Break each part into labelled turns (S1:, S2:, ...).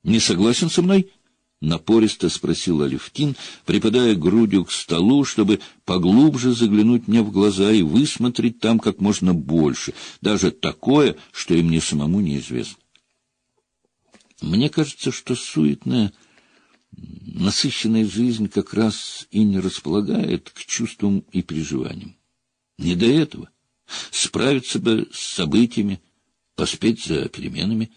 S1: Не согласен со мной? — напористо спросил Алевтин, припадая грудью к столу, чтобы поглубже заглянуть мне в глаза и высмотреть там как можно больше, даже такое, что и мне самому неизвестно. Мне кажется, что суетная, насыщенная жизнь как раз и не располагает к чувствам и переживаниям. Не до этого. Справиться бы с событиями, поспеть за переменами.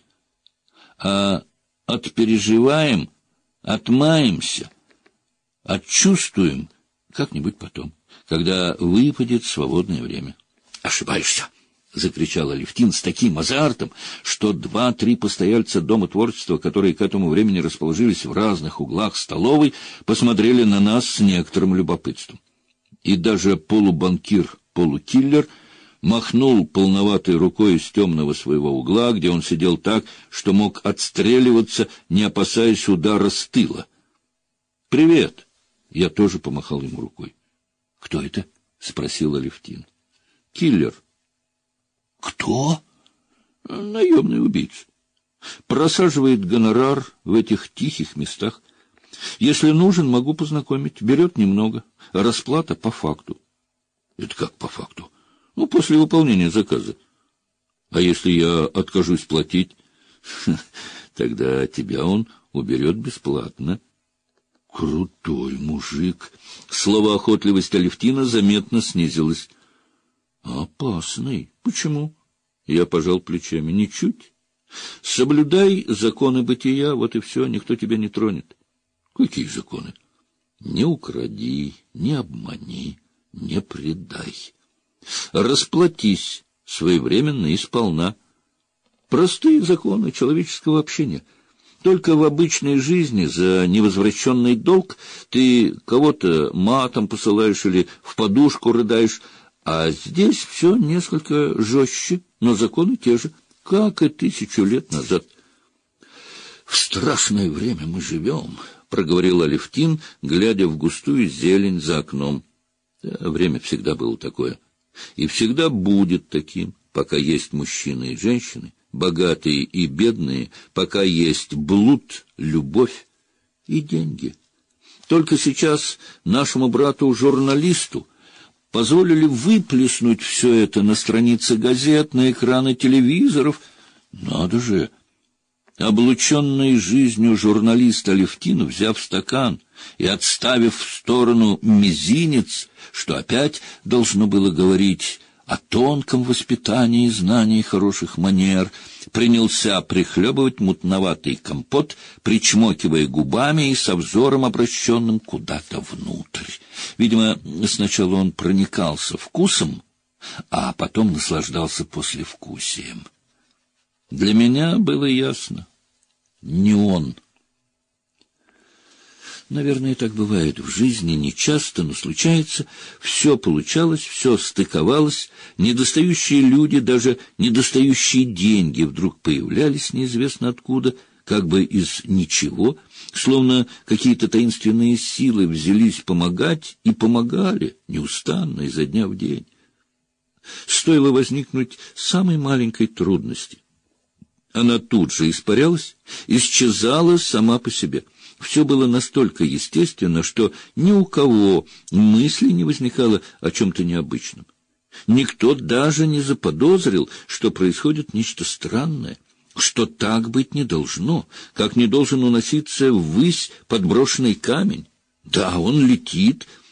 S1: А отпереживаем, отмаемся, отчувствуем как-нибудь потом, когда выпадет свободное время. — Ошибаешься! — закричал Алевтин с таким азартом, что 2-3 постояльца Дома творчества, которые к этому времени расположились в разных углах столовой, посмотрели на нас с некоторым любопытством. И даже полубанкир-полукиллер махнул полноватой рукой из темного своего угла, где он сидел так, что мог отстреливаться, не опасаясь удара с тыла. — Привет! — я тоже помахал ему рукой. — Кто это? — спросил Алевтин. — Киллер. — Кто? — Наемный убийца. Просаживает гонорар в этих тихих местах. Если нужен, могу познакомить. Берет немного. Расплата по факту. — Это как по факту? — Ну, после выполнения заказа. А если я откажусь платить? Тогда тебя он уберет бесплатно. Крутой мужик. Словоохотливость Алевтина заметно снизилась. Опасный. Почему? Я пожал плечами. Ничуть. Соблюдай законы бытия, вот и все, никто тебя не тронет. Какие законы? Не укради, не обмани, не предай. Расплатись своевременно и сполна. Простые законы человеческого общения. Только в обычной жизни за невозвращенный долг ты кого-то матом посылаешь или в подушку рыдаешь, а здесь все несколько жестче, но законы те же, как и 1000 лет назад. — В страшное время мы живем, — проговорил Алевтин, глядя в густую зелень за окном. Да, время всегда было такое. И всегда будет таким, пока есть мужчины и женщины, богатые и бедные, пока есть блуд, любовь и деньги. Только сейчас нашему брату-журналисту позволили выплеснуть все это на страницы газет, на экраны телевизоров. Надо же! Облученный жизнью журналист Алевтин, взяв стакан и отставив в сторону мизинец, что опять должно было говорить о тонком воспитании и знании хороших манер, принялся прихлебывать мутноватый компот, причмокивая губами и со взором, обращенным куда-то внутрь. Видимо, сначала он проникался вкусом, а потом наслаждался послевкусием. Для меня было ясно — не он. Наверное, так бывает в жизни, нечасто, но случается. Все получалось, все стыковалось. Недостающие люди, даже недостающие деньги вдруг появлялись неизвестно откуда, как бы из ничего, словно какие-то таинственные силы взялись помогать и помогали неустанно изо дня в день. Стоило возникнуть самой маленькой трудности. Она тут же испарялась, исчезала сама по себе. Все было настолько естественно, что ни у кого мысли не возникало о чем-то необычном. Никто даже не заподозрил, что происходит нечто странное, что так быть не должно, как не должен уноситься ввысь подброшенный камень. Да, он летит,